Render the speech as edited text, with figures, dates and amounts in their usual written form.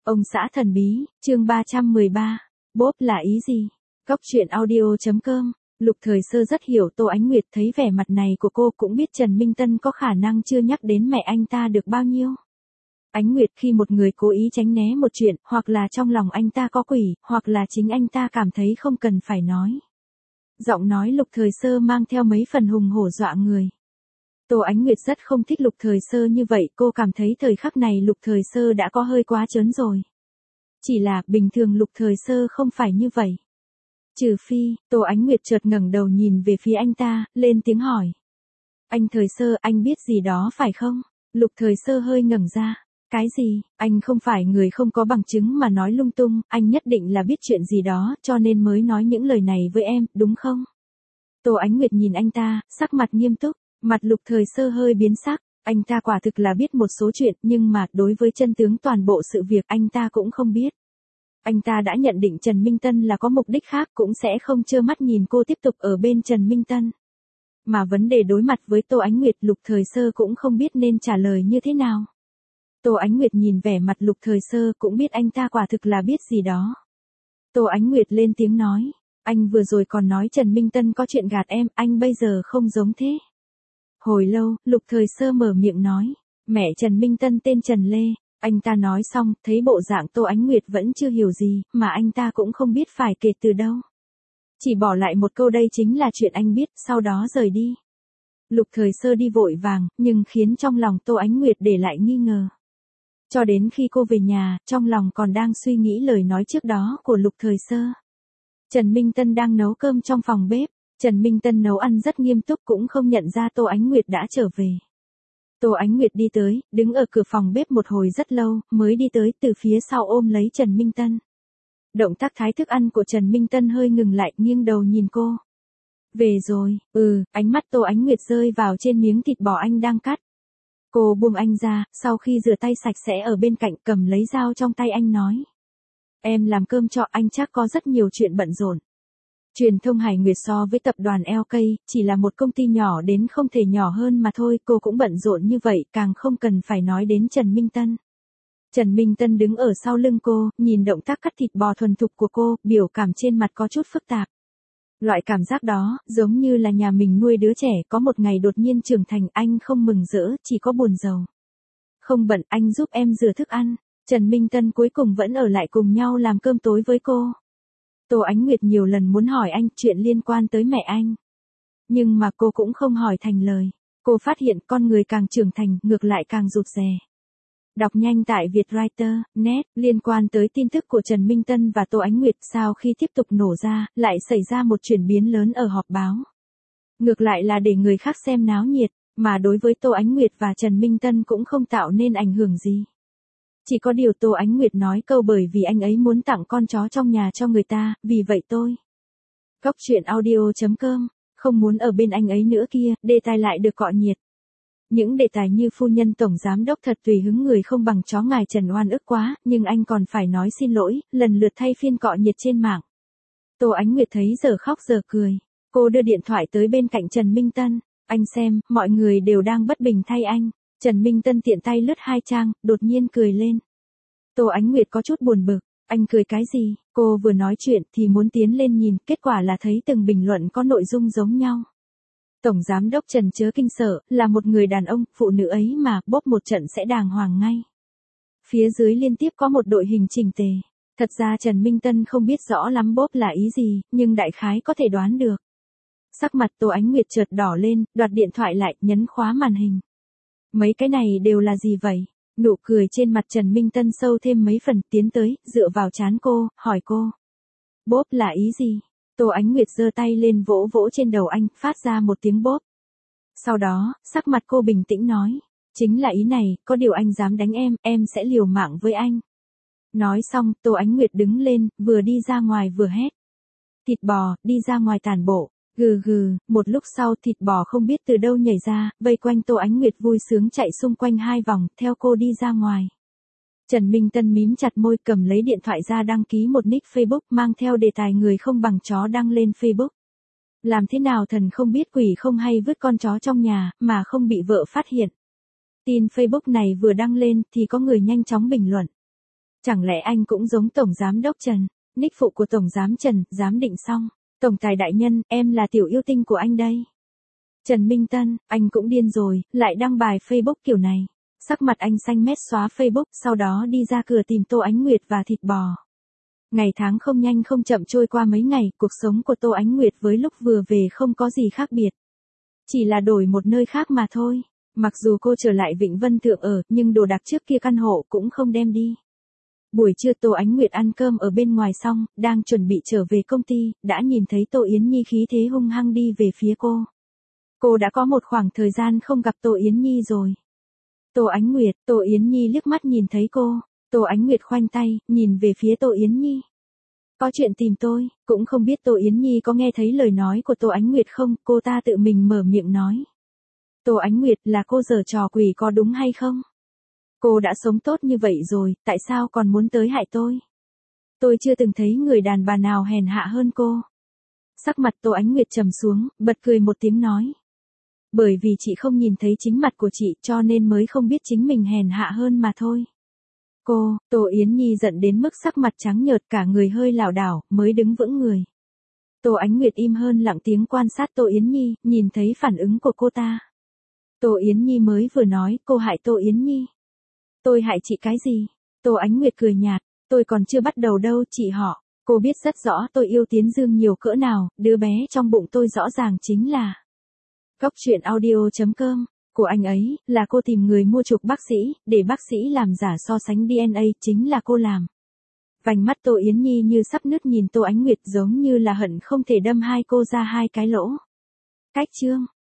Ông xã thần bí, chương 313. Bốp là ý gì? Góc truyện audio.com. Lục Thời Sơ rất hiểu Tô Ánh Nguyệt, thấy vẻ mặt này của cô cũng biết Trần Minh Tân có khả năng chưa nhắc đến mẹ anh ta được bao nhiêu. Ánh Nguyệt, khi một người cố ý tránh né một chuyện, hoặc là trong lòng anh ta có quỷ, hoặc là chính anh ta cảm thấy không cần phải nói. Giọng nói Lục Thời Sơ mang theo mấy phần hùng hổ dọa người. Tô Ánh Nguyệt rất không thích Lục Thời Sơ như vậy, cô cảm thấy thời khắc này Lục Thời Sơ đã có hơi quá trớn rồi. Chỉ là, bình thường Lục Thời Sơ không phải như vậy. Trừ phi, Tô Ánh Nguyệt chợt ngẩng đầu nhìn về phía anh ta, lên tiếng hỏi. Anh Thời Sơ, anh biết gì đó phải không? Lục Thời Sơ hơi ngẩng ra. Cái gì? Anh không phải người không có bằng chứng mà nói lung tung, anh nhất định là biết chuyện gì đó, cho nên mới nói những lời này với em, đúng không? Tô Ánh Nguyệt nhìn anh ta, sắc mặt nghiêm túc, mặt Lục Thời Sơ hơi biến sắc, anh ta quả thực là biết một số chuyện, nhưng mà đối với chân tướng toàn bộ sự việc anh ta cũng không biết. Anh ta đã nhận định Trần Minh Tân là có mục đích khác, cũng sẽ không trơ mắt nhìn cô tiếp tục ở bên Trần Minh Tân. Mà vấn đề đối mặt với Tô Ánh Nguyệt, Lục Thời Sơ cũng không biết nên trả lời như thế nào. Tô Ánh Nguyệt nhìn vẻ mặt Lục Thời Sơ cũng biết anh ta quả thực là biết gì đó. Tô Ánh Nguyệt lên tiếng nói, anh vừa rồi còn nói Trần Minh Tân có chuyện gạt em, anh bây giờ không giống thế. Hồi lâu, Lục Thời Sơ mở miệng nói, mẹ Trần Minh Tân tên Trần Lê. Anh ta nói xong, thấy bộ dạng Tô Ánh Nguyệt vẫn chưa hiểu gì, mà anh ta cũng không biết phải kể từ đâu. Chỉ bỏ lại một câu đây chính là chuyện anh biết, sau đó rời đi. Lục Thời Sơ đi vội vàng, nhưng khiến trong lòng Tô Ánh Nguyệt để lại nghi ngờ. Cho đến khi cô về nhà, trong lòng còn đang suy nghĩ lời nói trước đó của Lục Thời Sơ. Trần Minh Tân đang nấu cơm trong phòng bếp. Trần Minh Tân nấu ăn rất nghiêm túc, cũng không nhận ra Tô Ánh Nguyệt đã trở về. Tô Ánh Nguyệt đi tới, đứng ở cửa phòng bếp một hồi rất lâu, mới đi tới, từ phía sau ôm lấy Trần Minh Tân. Động tác thái thức ăn của Trần Minh Tân hơi ngừng lại, nghiêng đầu nhìn cô. Về rồi, ánh mắt Tô Ánh Nguyệt rơi vào trên miếng thịt bò anh đang cắt. Cô buông anh ra, sau khi rửa tay sạch sẽ ở bên cạnh, cầm lấy dao trong tay anh nói. Em làm cơm cho anh, chắc có rất nhiều chuyện bận rộn. Truyền thông Hải Nguyệt so với tập đoàn LK, chỉ là một công ty nhỏ đến không thể nhỏ hơn mà thôi, cô cũng bận rộn như vậy, càng không cần phải nói đến Trần Minh Tân. Trần Minh Tân đứng ở sau lưng cô, nhìn động tác cắt thịt bò thuần thục của cô, biểu cảm trên mặt có chút phức tạp. Loại cảm giác đó, giống như là nhà mình nuôi đứa trẻ, có một ngày đột nhiên trưởng thành, anh không mừng rỡ, chỉ có buồn rầu. Không bận, anh giúp em rửa thức ăn. Trần Minh Tân cuối cùng vẫn ở lại cùng nhau làm cơm tối với cô. Tô Ánh Nguyệt nhiều lần muốn hỏi anh chuyện liên quan tới mẹ anh. Nhưng mà cô cũng không hỏi thành lời. Cô phát hiện con người càng trưởng thành, ngược lại càng rụt rè. Đọc nhanh tại Vietwriter.net, liên quan tới tin tức của Trần Minh Tân và Tô Ánh Nguyệt, sau khi tiếp tục nổ ra, lại xảy ra một chuyển biến lớn ở họp báo. Ngược lại là để người khác xem náo nhiệt, mà đối với Tô Ánh Nguyệt và Trần Minh Tân cũng không tạo nên ảnh hưởng gì. Chỉ có điều Tô Ánh Nguyệt nói câu bởi vì anh ấy muốn tặng con chó trong nhà cho người ta, vì vậy tôi. Góc truyện audio.com, không muốn ở bên anh ấy nữa kia, đề tài lại được cọ nhiệt. Những đề tài như phu nhân tổng giám đốc thật tùy hứng người không bằng chó ngài Trần oan ức quá, nhưng anh còn phải nói xin lỗi, lần lượt thay phiên cọ nhiệt trên mạng. Tô Ánh Nguyệt thấy giờ khóc giờ cười. Cô đưa điện thoại tới bên cạnh Trần Minh Tân. Anh xem, mọi người đều đang bất bình thay anh. Trần Minh Tân tiện tay lướt 2 trang, đột nhiên cười lên. Tô Ánh Nguyệt có chút buồn bực. Anh cười cái gì? Cô vừa nói chuyện thì muốn tiến lên nhìn, kết quả là thấy từng bình luận có nội dung giống nhau. Tổng giám đốc Trần chớ kinh sợ, là một người đàn ông, phụ nữ ấy mà, bóp một trận sẽ đàng hoàng ngay. Phía dưới liên tiếp có một đội hình chỉnh tề. Thật ra Trần Minh Tân không biết rõ lắm bóp là ý gì, nhưng đại khái có thể đoán được. Sắc mặt Tô Ánh Nguyệt chợt đỏ lên, đoạt điện thoại lại, nhấn khóa màn hình. Mấy cái này đều là gì vậy? Nụ cười trên mặt Trần Minh Tân sâu thêm mấy phần, tiến tới, dựa vào trán cô, hỏi cô. Bóp là ý gì? Tô Ánh Nguyệt giơ tay lên vỗ vỗ trên đầu anh, phát ra một tiếng bóp. Sau đó, sắc mặt cô bình tĩnh nói. Chính là ý này, có điều anh dám đánh em sẽ liều mạng với anh. Nói xong, Tô Ánh Nguyệt đứng lên, vừa đi ra ngoài vừa hét. Thịt bò, đi ra ngoài tản bộ. Gừ gừ, một lúc sau thịt bò không biết từ đâu nhảy ra, vây quanh Tô Ánh Nguyệt vui sướng chạy xung quanh 2 vòng, theo cô đi ra ngoài. Trần Minh Tân mím chặt môi, cầm lấy điện thoại ra đăng ký một nick Facebook, mang theo đề tài người không bằng chó đăng lên Facebook. Làm thế nào thần không biết quỷ không hay vứt con chó trong nhà, mà không bị vợ phát hiện. Tin Facebook này vừa đăng lên thì có người nhanh chóng bình luận. Chẳng lẽ anh cũng giống Tổng Giám đốc Trần? Nick phụ của Tổng Giám Trần, giám định xong. Tổng tài đại nhân, em là tiểu yêu tinh của anh đây. Trần Minh Tân, anh cũng điên rồi, lại đăng bài Facebook kiểu này. Sắc mặt anh xanh mét xóa Facebook, sau đó đi ra cửa tìm Tô Ánh Nguyệt và thịt bò. Ngày tháng không nhanh không chậm trôi qua mấy ngày, cuộc sống của Tô Ánh Nguyệt với lúc vừa về không có gì khác biệt. Chỉ là đổi một nơi khác mà thôi. Mặc dù cô trở lại Vịnh Vân Thượng ở, nhưng đồ đạc trước kia căn hộ cũng không đem đi. Buổi trưa Tô Ánh Nguyệt ăn cơm ở bên ngoài xong, đang chuẩn bị trở về công ty, đã nhìn thấy Tô Yến Nhi khí thế hung hăng đi về phía cô. Cô đã có một khoảng thời gian không gặp Tô Yến Nhi rồi. Tô Ánh Nguyệt, Tô Yến Nhi liếc mắt nhìn thấy cô. Tô Ánh Nguyệt khoanh tay, nhìn về phía Tô Yến Nhi. Có chuyện tìm tôi, cũng không biết Tô Yến Nhi có nghe thấy lời nói của Tô Ánh Nguyệt không, cô ta tự mình mở miệng nói. Tô Ánh Nguyệt, là cô giở trò quỷ có đúng hay không? Cô đã sống tốt như vậy rồi, tại sao còn muốn tới hại tôi? Tôi chưa từng thấy người đàn bà nào hèn hạ hơn cô. Sắc mặt Tô Ánh Nguyệt trầm xuống, bật cười một tiếng nói. Bởi vì chị không nhìn thấy chính mặt của chị cho nên mới không biết chính mình hèn hạ hơn mà thôi. Tô Yến Nhi giận đến mức sắc mặt trắng nhợt cả người hơi lảo đảo, mới đứng vững người. Tô Ánh Nguyệt im hơn lặng tiếng quan sát Tô Yến Nhi, nhìn thấy phản ứng của cô ta. Tô Yến Nhi mới vừa nói, cô hại Tô Yến Nhi. Tôi hại chị cái gì? Tô Ánh Nguyệt cười nhạt, tôi còn chưa bắt đầu đâu chị họ. Cô biết rất rõ tôi yêu Tiến Dương nhiều cỡ nào, đứa bé trong bụng tôi rõ ràng chính là. Góc truyện audio.com, của anh ấy, là cô tìm người mua chuộc bác sĩ, để bác sĩ làm giả so sánh DNA, chính là cô làm. Vành mắt Tô Yến Nhi như sắp nứt nhìn Tô Ánh Nguyệt giống như là hận không thể đâm hai cô ra hai cái lỗ. Cách chương.